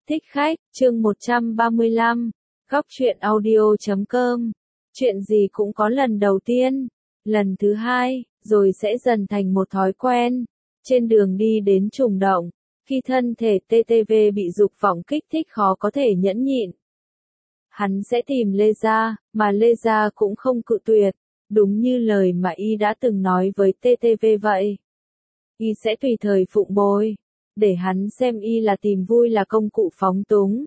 Thích khách, chương 135, góc truyện audio.com. Chuyện gì cũng có lần đầu tiên, lần thứ hai, rồi sẽ dần thành một thói quen. Trên đường đi đến trùng động, khi thân thể TTV bị dục vọng kích thích khó có thể nhẫn nhịn, hắn sẽ tìm Lê Gia, mà Lê Gia cũng không cự tuyệt, đúng như lời mà y đã từng nói với TTV vậy. Y sẽ tùy thời phụng bồi, để hắn xem y là tìm vui là công cụ phóng túng.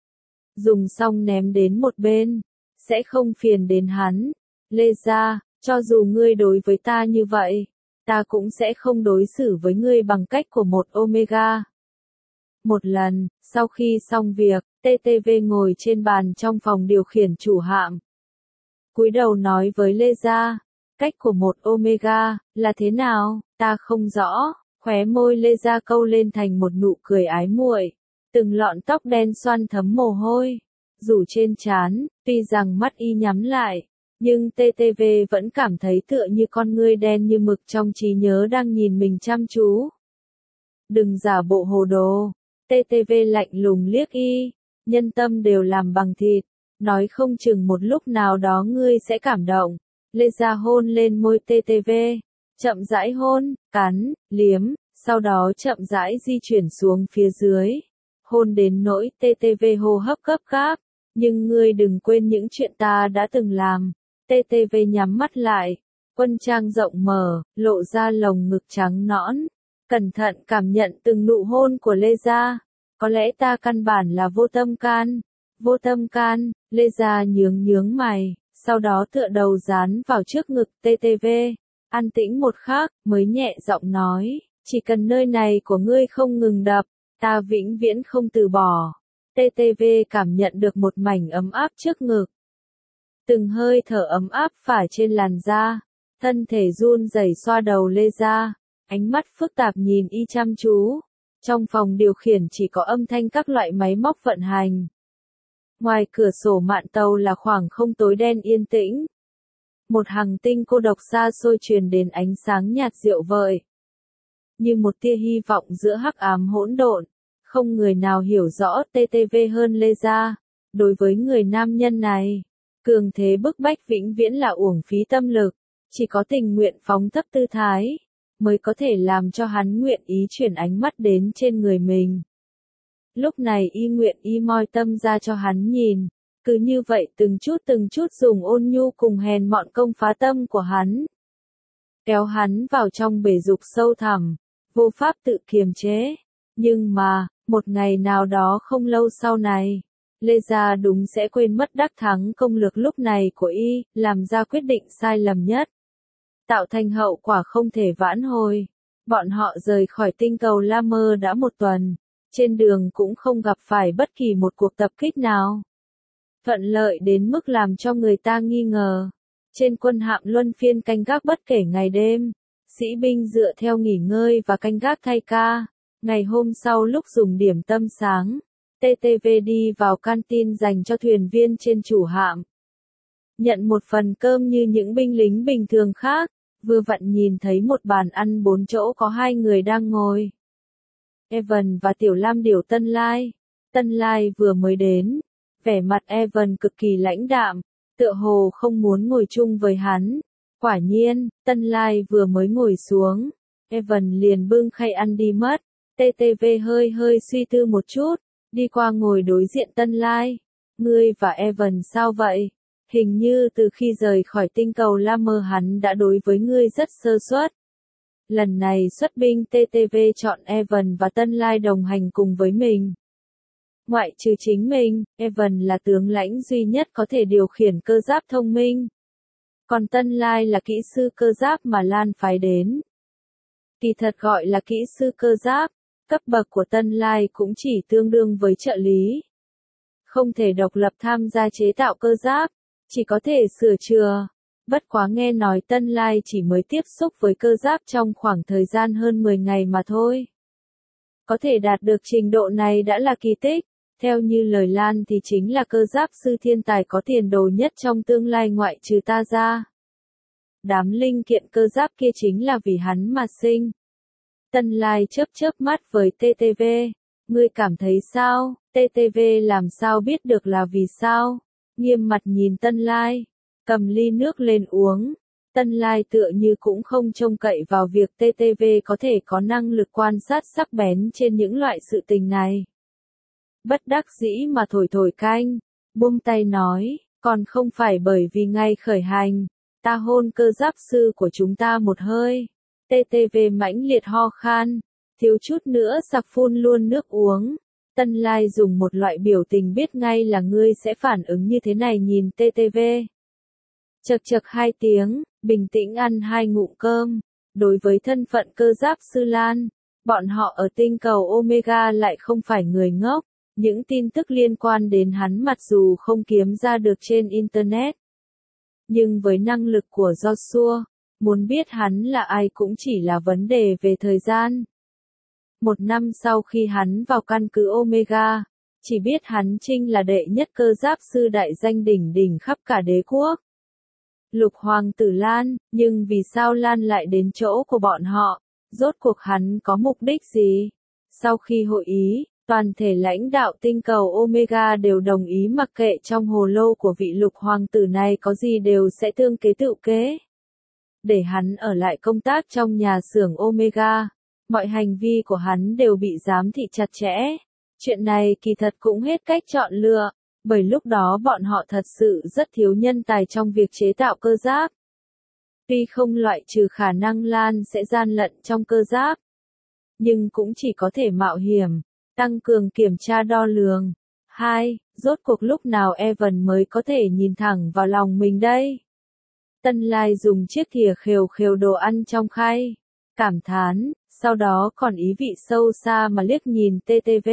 Dùng xong ném đến một bên, sẽ không phiền đến hắn. Lê Gia, cho dù ngươi đối với ta như vậy, ta cũng sẽ không đối xử với ngươi bằng cách của một Omega. Một lần, sau khi xong việc, TTV ngồi trên bàn trong phòng điều khiển chủ hạm. Cúi đầu nói với Lê Gia, cách của một Omega, là thế nào, ta không rõ. Khóe môi Lê Gia câu lên thành một nụ cười ái muội, từng lọn tóc đen xoăn thấm mồ hôi, rủ trên trán, tuy rằng mắt y nhắm lại, nhưng TTV vẫn cảm thấy tựa như con ngươi đen như mực trong trí nhớ đang nhìn mình chăm chú. Đừng giả bộ hồ đồ, TTV lạnh lùng liếc y, nhân tâm đều làm bằng thịt, nói không chừng một lúc nào đó ngươi sẽ cảm động. Lê Gia hôn lên môi TTV. Chậm rãi hôn, cắn, liếm, sau đó chậm rãi di chuyển xuống phía dưới. Hôn đến nỗi TTV hô hấp gấp gáp, nhưng ngươi đừng quên những chuyện ta đã từng làm. TTV nhắm mắt lại, quân trang rộng mở, lộ ra lồng ngực trắng nõn. Cẩn thận cảm nhận từng nụ hôn của Lê Gia. Có lẽ ta căn bản là vô tâm can. Vô tâm can, Lê Gia nhướng mày, sau đó tựa đầu dán vào trước ngực TTV. An tĩnh một khắc, mới nhẹ giọng nói, chỉ cần nơi này của ngươi không ngừng đập, ta vĩnh viễn không từ bỏ. TTV cảm nhận được một mảnh ấm áp trước ngực. Từng hơi thở ấm áp phả trên làn da, thân thể run rẩy xoa đầu Lê Gia, ánh mắt phức tạp nhìn y chăm chú. Trong phòng điều khiển chỉ có âm thanh các loại máy móc vận hành. Ngoài cửa sổ mạn tàu là khoảng không tối đen yên tĩnh. Một hành tinh cô độc xa xôi truyền đến ánh sáng nhạt dịu vợi. Như một tia hy vọng giữa hắc ám hỗn độn, không người nào hiểu rõ TTV hơn Lê Gia. Đối với người nam nhân này, cường thế bức bách vĩnh viễn là uổng phí tâm lực, chỉ có tình nguyện phóng thấp tư thái, mới có thể làm cho hắn nguyện ý chuyển ánh mắt đến trên người mình. Lúc này y nguyện y moi tâm ra cho hắn nhìn. Cứ như vậy từng chút dùng ôn nhu cùng hèn mọn công phá tâm của hắn. Kéo hắn vào trong bể dục sâu thẳm, vô pháp tự kiềm chế. Nhưng mà, một ngày nào đó không lâu sau này, Lê Gia đúng sẽ quên mất đắc thắng công lược lúc này của y, làm ra quyết định sai lầm nhất. Tạo thành hậu quả không thể vãn hồi. Bọn họ rời khỏi tinh cầu La Mơ đã một tuần, trên đường cũng không gặp phải bất kỳ một cuộc tập kích nào. Thuận lợi đến mức làm cho người ta nghi ngờ. Trên quân hạm luân phiên canh gác bất kể ngày đêm, sĩ binh dựa theo nghỉ ngơi và canh gác thay ca. Ngày hôm sau lúc dùng điểm tâm sáng, TTV đi vào canteen dành cho thuyền viên trên chủ hạm. Nhận một phần cơm như những binh lính bình thường khác, vừa vặn nhìn thấy một bàn ăn 4 chỗ có 2 người đang ngồi. Evan và Tiểu Lam Điểu Tân Lai. Tân Lai vừa mới đến. Vẻ mặt Evan cực kỳ lãnh đạm, tựa hồ không muốn ngồi chung với hắn. Quả nhiên, Tân Lai vừa mới ngồi xuống, Evan liền bưng khay ăn đi mất. TTV hơi suy tư một chút, đi qua ngồi đối diện Tân Lai. Ngươi và Evan sao vậy? Hình như từ khi rời khỏi tinh cầu La Mơ hắn đã đối với ngươi rất sơ suất. Lần này xuất binh TTV chọn Evan và Tân Lai đồng hành cùng với mình. Ngoại trừ chính mình, Evan là tướng lãnh duy nhất có thể điều khiển cơ giáp thông minh. Còn Tân Lai là kỹ sư cơ giáp mà Lan phái đến. Kỳ thật gọi là kỹ sư cơ giáp, cấp bậc của Tân Lai cũng chỉ tương đương với trợ lý. Không thể độc lập tham gia chế tạo cơ giáp, chỉ có thể sửa chữa. Bất quá nghe nói Tân Lai chỉ mới tiếp xúc với cơ giáp trong khoảng thời gian hơn 10 ngày mà thôi. Có thể đạt được trình độ này đã là kỳ tích. Theo như lời Lan thì chính là cơ giáp sư thiên tài có tiền đồ nhất trong tương lai ngoại trừ ta ra. Đám linh kiện cơ giáp kia chính là vì hắn mà sinh. Tân Lai chớp mắt với TTV. Ngươi cảm thấy sao? TTV làm sao biết được là vì sao? Nghiêm mặt nhìn Tân Lai, cầm ly nước lên uống. Tân Lai tựa như cũng không trông cậy vào việc TTV có thể có năng lực quan sát sắc bén trên những loại sự tình này. Bất đắc dĩ mà thổi thổi canh, buông tay nói, còn không phải bởi vì ngày khởi hành, ta hôn cơ giáp sư của chúng ta một hơi. TTV mãnh liệt ho khan, thiếu chút nữa sặc phun luôn nước uống. Tân Lai dùng một loại biểu tình biết ngay là ngươi sẽ phản ứng như thế này nhìn TTV. Chậc chậc 2 tiếng, bình tĩnh ăn 2 ngụm cơm. Đối với thân phận cơ giáp sư Lan, bọn họ ở tinh cầu Omega lại không phải người ngốc. Những tin tức liên quan đến hắn mặc dù không kiếm ra được trên Internet. Nhưng với năng lực của Joshua, muốn biết hắn là ai cũng chỉ là vấn đề về thời gian. 1 năm sau khi hắn vào căn cứ Omega, chỉ biết hắn Trinh là đệ nhất cơ giáp sư đại danh đỉnh đỉnh khắp cả đế quốc. Lục hoàng tử Lan, nhưng vì sao Lan lại đến chỗ của bọn họ? Rốt cuộc hắn có mục đích gì? Sau khi hội ý, toàn thể lãnh đạo tinh cầu Omega đều đồng ý mặc kệ trong hồ lô của vị lục hoàng tử này có gì đều sẽ tương kế tự kế. Để hắn ở lại công tác trong nhà xưởng Omega. Mọi hành vi của hắn đều bị giám thị chặt chẽ. Chuyện này kỳ thật cũng hết cách chọn lựa, bởi lúc đó bọn họ thật sự rất thiếu nhân tài trong việc chế tạo cơ giáp. Tuy không loại trừ khả năng Lan sẽ gian lận trong cơ giáp, nhưng cũng chỉ có thể mạo hiểm, tăng cường kiểm tra đo lường. 2. Rốt cuộc lúc nào Evan mới có thể nhìn thẳng vào lòng mình đây? Tân Lai dùng chiếc thìa khều khều đồ ăn trong khay, cảm thán, sau đó còn ý vị sâu xa mà liếc nhìn TTV.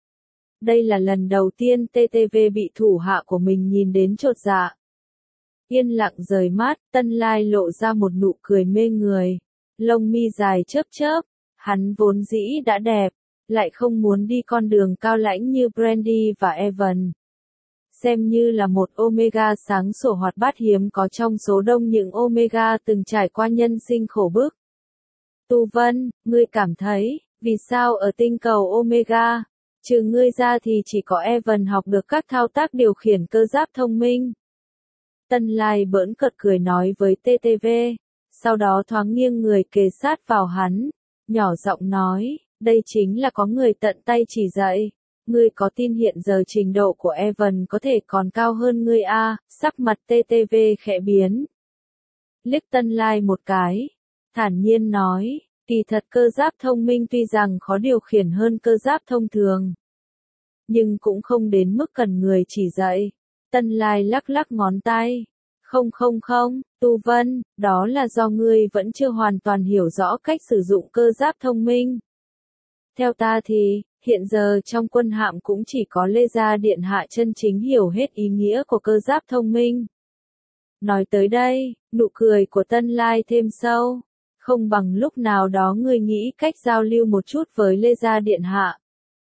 Đây là lần đầu tiên TTV bị thủ hạ của mình nhìn đến chột dạ. Yên lặng rời mắt, Tân Lai lộ ra một nụ cười mê người. Lông mi dài chớp chớp, hắn vốn dĩ đã đẹp, lại không muốn đi con đường cao lãnh như Brandy và Evan. Xem như là một Omega sáng sủa hoạt bát hiếm có trong số đông những Omega từng trải qua nhân sinh khổ bức. Tu Vân, ngươi cảm thấy, vì sao ở tinh cầu Omega, trừ ngươi ra thì chỉ có Evan học được các thao tác điều khiển cơ giáp thông minh? Tân Lai bỡn cợt cười nói với TTV, sau đó thoáng nghiêng người kề sát vào hắn, nhỏ giọng nói, đây chính là có người tận tay chỉ dạy. Ngươi có tin hiện giờ trình độ của Evan có thể còn cao hơn ngươi a? Sắc mặt TTV khẽ biến. Liếc Tân Lai một cái, thản nhiên nói, kỳ thật cơ giáp thông minh tuy rằng khó điều khiển hơn cơ giáp thông thường, nhưng cũng không đến mức cần người chỉ dạy. Tân Lai lắc lắc ngón tay. Không, Tu Vân, đó là do ngươi vẫn chưa hoàn toàn hiểu rõ cách sử dụng cơ giáp thông minh. Theo ta thì, hiện giờ trong quân hạm cũng chỉ có Lê Gia Điện Hạ chân chính hiểu hết ý nghĩa của cơ giáp thông minh. Nói tới đây, nụ cười của Tân Lai thêm sâu. Không bằng lúc nào đó ngươi nghĩ cách giao lưu một chút với Lê Gia Điện Hạ.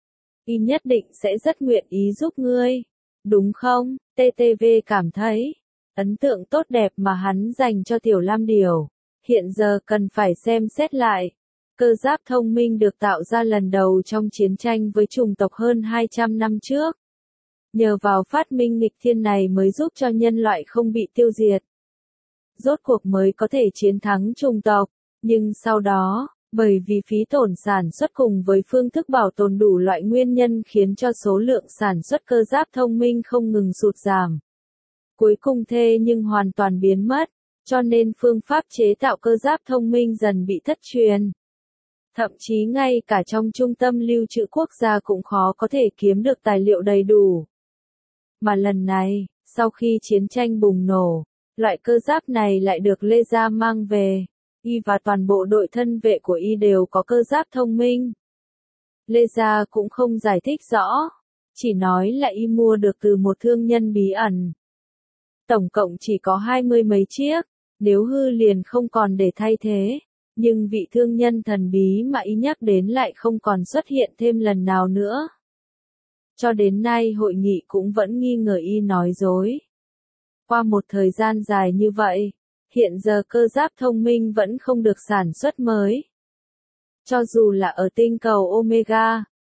Y nhất định sẽ rất nguyện ý giúp ngươi. Đúng không? TTV cảm thấy, ấn tượng tốt đẹp mà hắn dành cho Tiểu Lam Điểu, hiện giờ cần phải xem xét lại. Cơ giáp thông minh được tạo ra lần đầu trong chiến tranh với chủng tộc hơn 200 năm trước. Nhờ vào phát minh nghịch thiên này mới giúp cho nhân loại không bị tiêu diệt. Rốt cuộc mới có thể chiến thắng chủng tộc, nhưng sau đó, bởi vì phí tổn sản xuất cùng với phương thức bảo tồn đủ loại nguyên nhân khiến cho số lượng sản xuất cơ giáp thông minh không ngừng sụt giảm. Cuối cùng thê nhưng hoàn toàn biến mất, cho nên phương pháp chế tạo cơ giáp thông minh dần bị thất truyền. Thậm chí ngay cả trong trung tâm lưu trữ quốc gia cũng khó có thể kiếm được tài liệu đầy đủ. Mà lần này, sau khi chiến tranh bùng nổ, loại cơ giáp này lại được Lê Gia mang về. Y và toàn bộ đội thân vệ của Y đều có cơ giáp thông minh. Lê Gia cũng không giải thích rõ, chỉ nói là Y mua được từ một thương nhân bí ẩn. Tổng cộng chỉ có 20 mấy chiếc, nếu hư liền không còn để thay thế. Nhưng vị thương nhân thần bí mà Y nhắc đến lại không còn xuất hiện thêm lần nào nữa. Cho đến nay hội nghị cũng vẫn nghi ngờ Y nói dối. Qua một thời gian dài như vậy, hiện giờ cơ giáp thông minh vẫn không được sản xuất mới. Cho dù là ở tinh cầu Omega,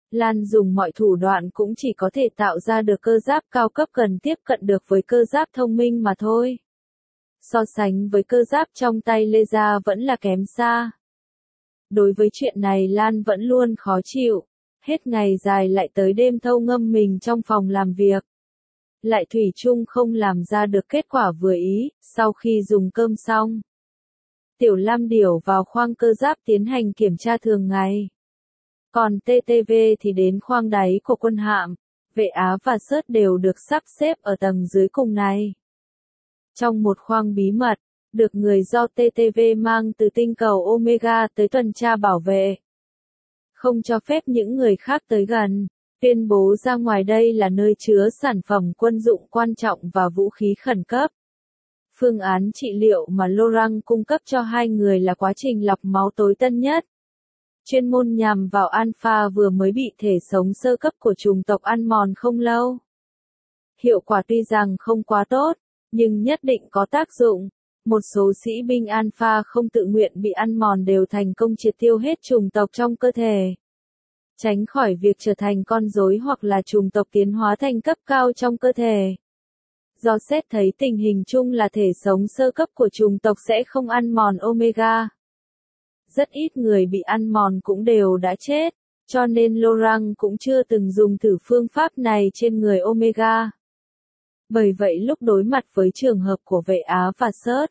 Lan dùng mọi thủ đoạn cũng chỉ có thể tạo ra được cơ giáp cao cấp gần tiếp cận được với cơ giáp thông minh mà thôi. So sánh với cơ giáp trong tay Lê Gia vẫn là kém xa. Đối với chuyện này Lan vẫn luôn khó chịu, hết ngày dài lại tới đêm thâu ngâm mình trong phòng làm việc. Lại thủy chung không làm ra được kết quả vừa ý, sau khi dùng cơm xong. Tiểu Lam Điểu vào khoang cơ giáp tiến hành kiểm tra thường ngày. Còn TTV thì đến khoang đáy của quân hạm, Vệ Á và Sớt đều được sắp xếp ở tầng dưới cùng này. Trong một khoang bí mật, được người do TTV mang từ tinh cầu Omega tới tuần tra bảo vệ. Không cho phép những người khác tới gần, tuyên bố ra ngoài đây là nơi chứa sản phẩm quân dụng quan trọng và vũ khí khẩn cấp. Phương án trị liệu mà Laurent cung cấp cho hai người là quá trình lọc máu tối tân nhất. Chuyên môn nhằm vào Alpha vừa mới bị thể sống sơ cấp của chủng tộc ăn mòn không lâu. Hiệu quả tuy rằng không quá tốt, nhưng nhất định có tác dụng. Một số sĩ binh Alpha không tự nguyện bị ăn mòn đều thành công triệt tiêu hết chủng tộc trong cơ thể. Tránh khỏi việc trở thành con rối hoặc là chủng tộc tiến hóa thành cấp cao trong cơ thể. Do xét thấy tình hình chung là thể sống sơ cấp của chủng tộc sẽ không ăn mòn Omega. Rất ít người bị ăn mòn cũng đều đã chết, cho nên Laurent cũng chưa từng dùng thử phương pháp này trên người Omega. Bởi vậy lúc đối mặt với trường hợp của Vệ Á và Sớt,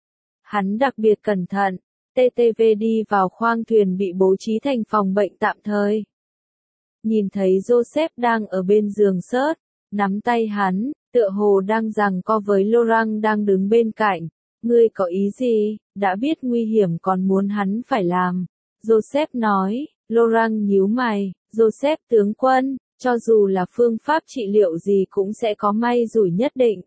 hắn đặc biệt cẩn thận, TTV đi vào khoang thuyền bị bố trí thành phòng bệnh tạm thời. Nhìn thấy Joseph đang ở bên giường Sớt, nắm tay hắn, tựa hồ đang giằng co với Laurent đang đứng bên cạnh. Ngươi có ý gì, đã biết nguy hiểm còn muốn hắn phải làm. Joseph nói, Laurent nhíu mày, Joseph tướng quân, cho dù là phương pháp trị liệu gì cũng sẽ có may rủi nhất định.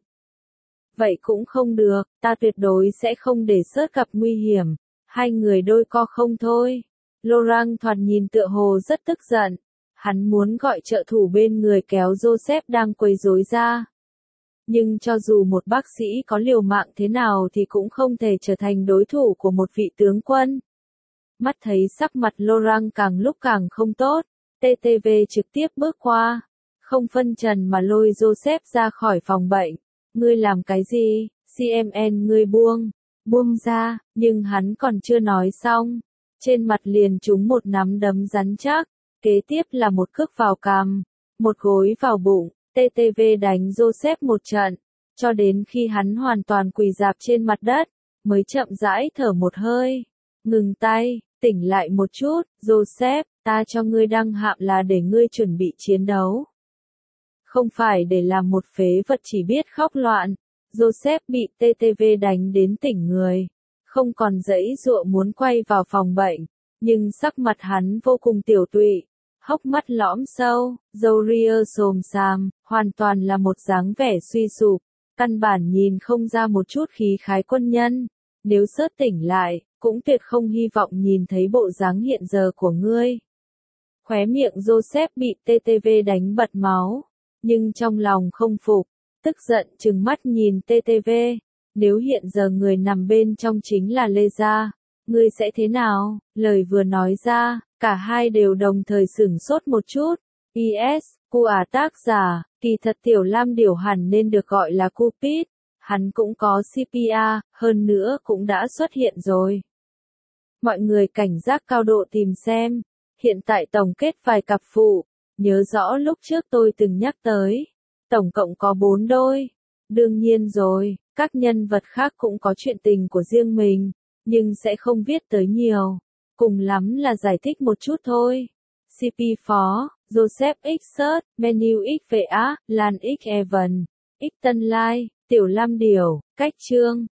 Vậy cũng không được, ta tuyệt đối sẽ không để Sớt gặp nguy hiểm. Hai người đôi co không thôi. Laurent thoạt nhìn tựa hồ rất tức giận. Hắn muốn gọi trợ thủ bên người kéo Joseph đang quấy rối ra. Nhưng cho dù một bác sĩ có liều mạng thế nào thì cũng không thể trở thành đối thủ của một vị tướng quân. Mắt thấy sắc mặt Laurent càng lúc càng không tốt, TTV trực tiếp bước qua, không phân trần mà lôi Joseph ra khỏi phòng bệnh. Ngươi làm cái gì, CMN ngươi buông ra, nhưng hắn còn chưa nói xong. Trên mặt liền trúng một nắm đấm rắn chắc, kế tiếp là một cước vào cằm, một gối vào bụng. TTV đánh Joseph một trận, cho đến khi hắn hoàn toàn quỳ rạp trên mặt đất, mới chậm rãi thở một hơi. Ngừng tay, tỉnh lại một chút, Joseph, ta cho ngươi đăng hạm là để ngươi chuẩn bị chiến đấu. Không phải để làm một phế vật chỉ biết khóc loạn. Joseph bị TTV đánh đến tỉnh người, không còn giãy giụa muốn quay vào phòng bệnh, nhưng sắc mặt hắn vô cùng tiểu tụy. Hốc mắt lõm sâu, râu ria xồm xàm, hoàn toàn là một dáng vẻ suy sụp, căn bản nhìn không ra một chút khí khái quân nhân. Nếu Sớt tỉnh lại, cũng tuyệt không hy vọng nhìn thấy bộ dáng hiện giờ của ngươi. Khóe miệng Joseph bị TTV đánh bật máu, nhưng trong lòng không phục, tức giận trừng mắt nhìn TTV. Nếu hiện giờ người nằm bên trong chính là Lê Gia, ngươi sẽ thế nào? Lời vừa nói ra, cả hai đều đồng thời sửng sốt một chút. Is, tác giả, kỳ thật Tiểu Lam Điểu hẳn nên được gọi là Cupid. Hắn cũng có CPA, hơn nữa cũng đã xuất hiện rồi. Mọi người cảnh giác cao độ tìm xem. Hiện tại tổng kết vài cặp phụ. Nhớ rõ lúc trước tôi từng nhắc tới. Tổng cộng có 4 đôi. Đương nhiên rồi, các nhân vật khác cũng có chuyện tình của riêng mình, nhưng sẽ không viết tới nhiều. Cùng lắm là giải thích một chút thôi. CP Phó, Joseph X Sớt, Menu X VA, Lan X Evan, X Tân Lai, Tiểu Lam Điểu, Cách Chương.